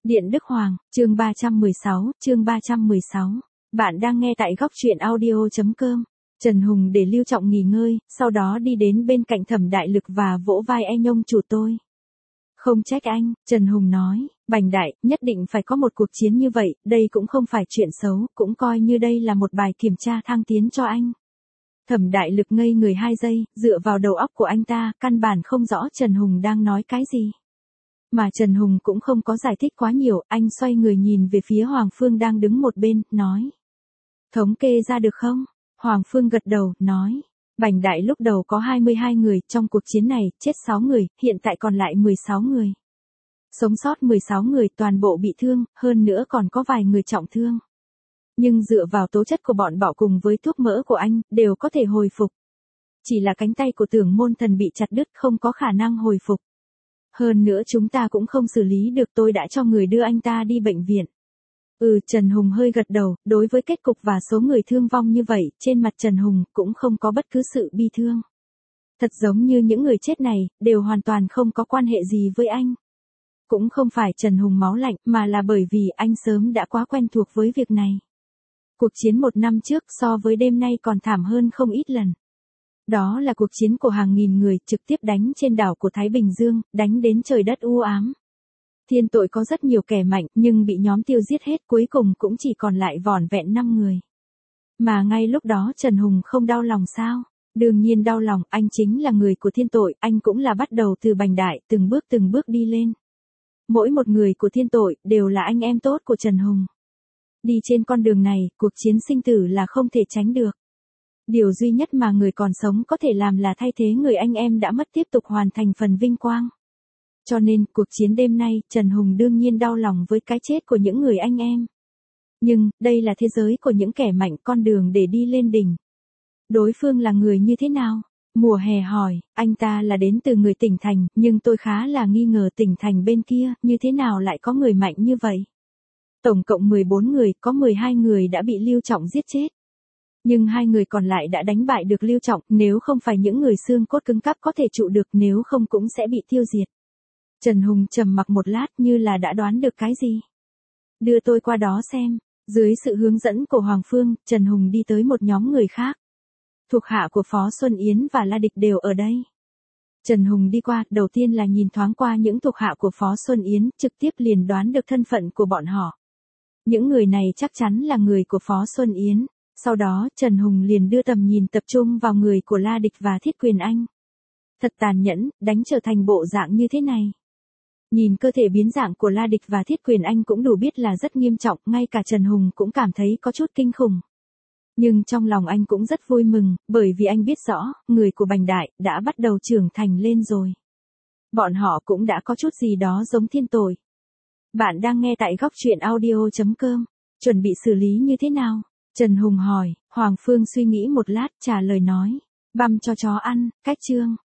Điện Đức Hoàng, chương 316. Bạn đang nghe tại góc truyện audio.com. Trần Hùng để Lưu Trọng nghỉ ngơi, sau đó đi đến bên cạnh Thẩm Đại Lực và vỗ vai anh ông chủ tôi. Không trách anh, Trần Hùng nói, Bành Đại, nhất định phải có một cuộc chiến như vậy, đây cũng không phải chuyện xấu, cũng coi như đây là một bài kiểm tra thăng tiến cho anh. Thẩm Đại Lực ngây người 2 giây, dựa vào đầu óc của anh ta, căn bản không rõ Trần Hùng đang nói cái gì. Mà Trần Hùng cũng không có giải thích quá nhiều, anh xoay người nhìn về phía Hoàng Phương đang đứng một bên, nói. Thống kê ra được không? Hoàng Phương gật đầu, nói. Bành Đại lúc đầu có 22 người, trong cuộc chiến này, chết 6 người, hiện tại còn lại 16 người. Sống sót 16 người toàn bộ bị thương, hơn nữa còn có vài người trọng thương. Nhưng dựa vào tố chất của bọn bỏ cùng với thuốc mỡ của anh, đều có thể hồi phục. Chỉ là cánh tay của Tưởng Môn Thần bị chặt đứt không có khả năng hồi phục. Hơn nữa chúng ta cũng không xử lý được, tôi đã cho người đưa anh ta đi bệnh viện. Trần Hùng hơi gật đầu, đối với kết cục và số người thương vong như vậy, trên mặt Trần Hùng cũng không có bất cứ sự bi thương. Thật giống như những người chết này, đều hoàn toàn không có quan hệ gì với anh. Cũng không phải Trần Hùng máu lạnh, mà là bởi vì anh sớm đã quá quen thuộc với việc này. Cuộc chiến 1 năm trước so với đêm nay còn thảm hơn không ít lần. Đó là cuộc chiến của hàng nghìn người trực tiếp đánh trên đảo của Thái Bình Dương, đánh đến trời đất u ám. Thiên Tội có rất nhiều kẻ mạnh nhưng bị nhóm tiêu giết hết, cuối cùng cũng chỉ còn lại vỏn vẹn 5 người. Mà ngay lúc đó Trần Hùng không đau lòng sao? Đương nhiên đau lòng, anh chính là người của Thiên Tội, anh cũng là bắt đầu từ Bành Đại, từng bước đi lên. Mỗi một người của Thiên Tội đều là anh em tốt của Trần Hùng. Đi trên con đường này, cuộc chiến sinh tử là không thể tránh được. Điều duy nhất mà người còn sống có thể làm là thay thế người anh em đã mất tiếp tục hoàn thành phần vinh quang. Cho nên, cuộc chiến đêm nay, Trần Hùng đương nhiên đau lòng với cái chết của những người anh em. Nhưng, đây là thế giới của những kẻ mạnh, con đường để đi lên đỉnh. Đối phương là người như thế nào? Mùa hè hỏi, anh ta là đến từ người tỉnh thành, nhưng tôi khá là nghi ngờ tỉnh thành bên kia, như thế nào lại có người mạnh như vậy? Tổng cộng 14 người, có 12 người đã bị Lưu Trọng giết chết. Nhưng 2 người còn lại đã đánh bại được Lưu Trọng, nếu không phải những người xương cốt cứng cáp có thể trụ được, nếu không cũng sẽ bị tiêu diệt. Trần Hùng trầm mặc một lát như là đã đoán được cái gì. Đưa tôi qua đó xem. Dưới sự hướng dẫn của Hoàng Phương, Trần Hùng đi tới một nhóm người khác. Thuộc hạ của Phó Xuân Yến và La Địch đều ở đây. Trần Hùng đi qua, đầu tiên là nhìn thoáng qua những thuộc hạ của Phó Xuân Yến, trực tiếp liền đoán được thân phận của bọn họ. Những người này chắc chắn là người của Phó Xuân Yến. Sau đó, Trần Hùng liền đưa tầm nhìn tập trung vào người của La Địch và Thiết Quyền Anh. Thật tàn nhẫn, đánh trở thành bộ dạng như thế này. Nhìn cơ thể biến dạng của La Địch và Thiết Quyền Anh cũng đủ biết là rất nghiêm trọng, ngay cả Trần Hùng cũng cảm thấy có chút kinh khủng. Nhưng trong lòng anh cũng rất vui mừng, bởi vì anh biết rõ, người của Bành Đại đã bắt đầu trưởng thành lên rồi. Bọn họ cũng đã có chút gì đó giống Thiên Tội. Bạn đang nghe tại góc truyện audio.com. Chuẩn bị xử lý như thế nào? Trần Hùng hỏi. Hoàng Phương suy nghĩ một lát, trả lời nói. Băm cho chó ăn, cách chương.